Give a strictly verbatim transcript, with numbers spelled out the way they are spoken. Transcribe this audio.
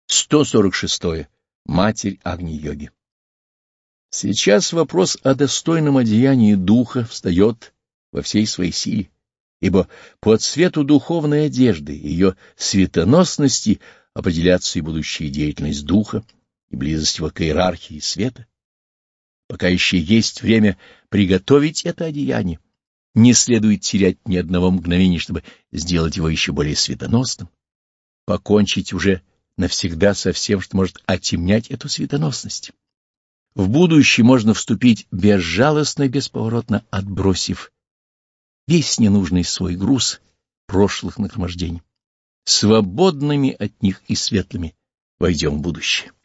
сто сорок шесть. Матерь Агни-йоги. Сейчас вопрос о достойном одеянии духа встает во всей своей силе, ибо по цвету духовной одежды, ее светоносности определяться и будущая деятельность духа, и близость его к иерархии света. Пока еще есть время приготовить это одеяние, не следует терять ни одного мгновения, чтобы сделать его еще более светоносным, покончить уже навсегда со всем, что может отемнять эту светоносность. В будущее можно вступить безжалостно и бесповоротно, отбросив весь ненужный свой груз прошлых нагромождений. Свободными от них и светлыми войдем в будущее.